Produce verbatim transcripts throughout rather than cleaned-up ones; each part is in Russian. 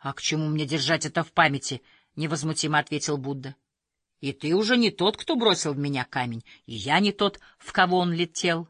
— А к чему мне держать это в памяти? — невозмутимо ответил Будда. — И ты уже не тот, кто бросил в меня камень, и я не тот, в кого он летел.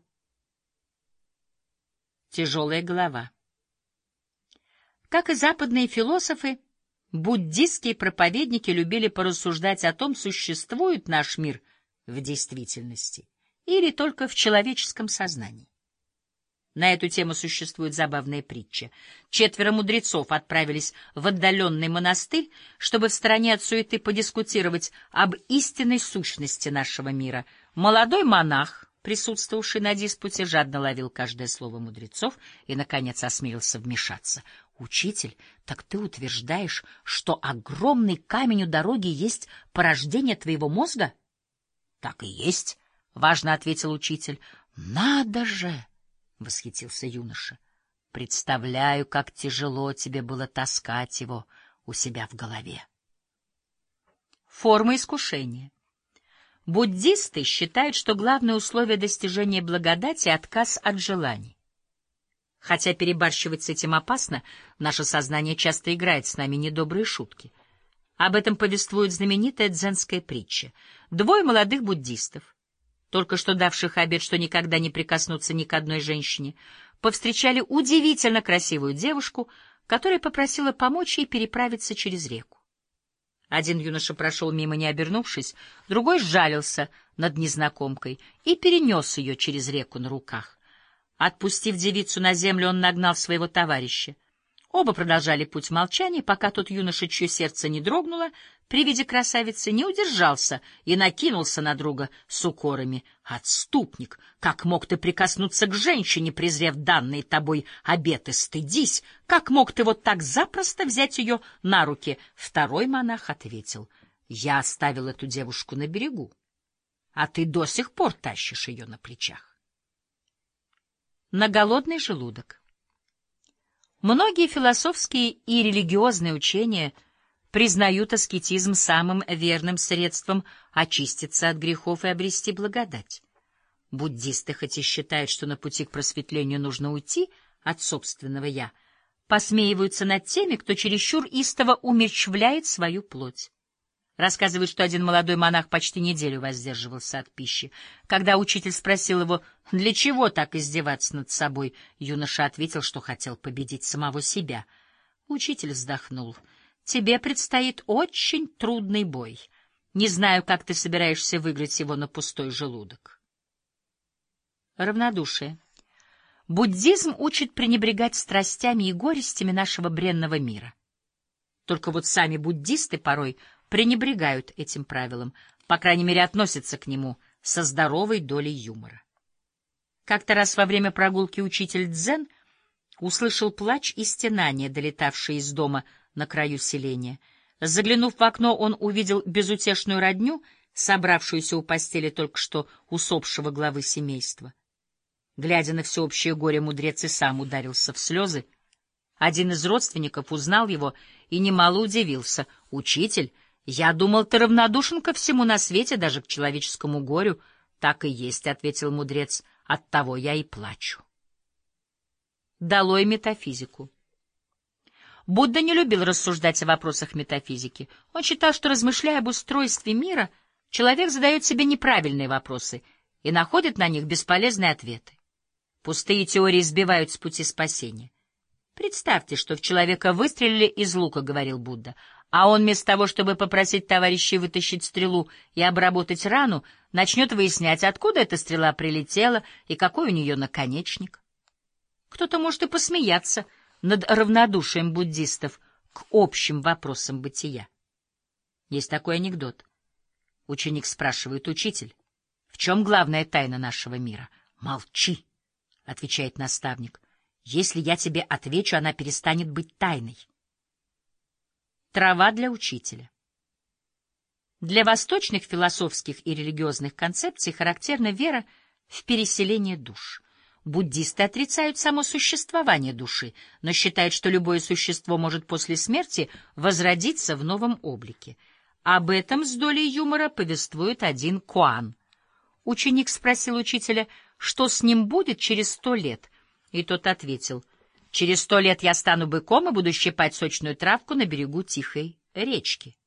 Тяжелая голова. Как и западные философы, буддистские проповедники любили порассуждать о том, существует наш мир в действительности или только в человеческом сознании. На эту тему существует забавная притча. Четверо мудрецов отправились в отдаленный монастырь, чтобы в стороне от суеты подискутировать об истинной сущности нашего мира. Молодой монах, присутствовавший на диспуте, жадно ловил каждое слово мудрецов и, наконец, осмелился вмешаться. «Учитель, так ты утверждаешь, что огромный камень у дороги есть порождение твоего мозга?» «Так и есть», — важно ответил учитель. «Надо же!» — восхитился юноша. — Представляю, как тяжело тебе было таскать его у себя в голове. Форма искушения. Буддисты считают, что главное условие достижения благодати — отказ от желаний. Хотя перебарщивать с этим опасно, наше сознание часто играет с нами недобрые шутки. Об этом повествует знаменитая дзенская притча. Двое молодых буддистов, только что давших обет, что никогда не прикоснутся ни к одной женщине, повстречали удивительно красивую девушку, которая попросила помочь ей переправиться через реку. Один юноша прошел мимо, не обернувшись, другой сжалился над незнакомкой и перенес ее через реку на руках. Отпустив девицу на землю, он нагнал своего товарища. Оба продолжали путь в молчании, пока тот юноша, чье сердце не дрогнуло при виде красавицы, не удержался и накинулся на друга с укорами. «Отступник! Как мог ты прикоснуться к женщине, презрев данные тобой обеты? Стыдись! Как мог ты вот так запросто взять ее на руки?» Второй монах ответил: «Я оставил эту девушку на берегу, а ты до сих пор тащишь ее на плечах». На голодный желудок. Многие философские и религиозные учения признают аскетизм самым верным средством очиститься от грехов и обрести благодать. Буддисты, хоть и считают, что на пути к просветлению нужно уйти от собственного «я», посмеиваются над теми, кто чересчур истово умерщвляет свою плоть. Рассказывают, что один молодой монах почти неделю воздерживался от пищи. Когда учитель спросил его, для чего так издеваться над собой, юноша ответил, что хотел победить самого себя. Учитель вздохнул. «Тебе предстоит очень трудный бой. Не знаю, как ты собираешься выиграть его на пустой желудок». Равнодушие. Буддизм учит пренебрегать страстями и горестями нашего бренного мира. Только вот сами буддисты порой пренебрегают этим правилом, по крайней мере, относятся к нему со здоровой долей юмора. Как-то раз во время прогулки учитель дзен услышал плач и стенания, долетавшие из дома на краю селения. Заглянув в окно, он увидел безутешную родню, собравшуюся у постели только что усопшего главы семейства. Глядя на всеобщее горе, мудрец и сам ударился в слезы. Один из родственников узнал его и немало удивился. «Учитель, я думал, ты равнодушен ко всему на свете, даже к человеческому горю». «Так и есть», — ответил мудрец, — «оттого я и плачу». Долой метафизику. Будда не любил рассуждать о вопросах метафизики. Он считал, что, размышляя об устройстве мира, человек задает себе неправильные вопросы и находит на них бесполезные ответы. Пустые теории сбивают с пути спасения. «Представьте, что в человека выстрелили из лука», — говорил Будда, а он вместо того, чтобы попросить товарищей вытащить стрелу и обработать рану, начнет выяснять, откуда эта стрела прилетела и какой у нее наконечник. Кто-то может и посмеяться над равнодушием буддистов к общим вопросам бытия. Есть такой анекдот. Ученик спрашивает: «Учитель, в чем главная тайна нашего мира?» «Молчи», — отвечает наставник. «Если я тебе отвечу, она перестанет быть тайной». Трава для учителя. Для восточных философских и религиозных концепций характерна вера в переселение душ. Буддисты отрицают само существование души, но считают, что любое существо может после смерти возродиться в новом облике. Об этом с долей юмора повествует один Куан. Ученик спросил учителя, что с ним будет через сто лет, и тот ответил: Через сто лет я стану быком и буду щипать сочную травку на берегу тихой речки.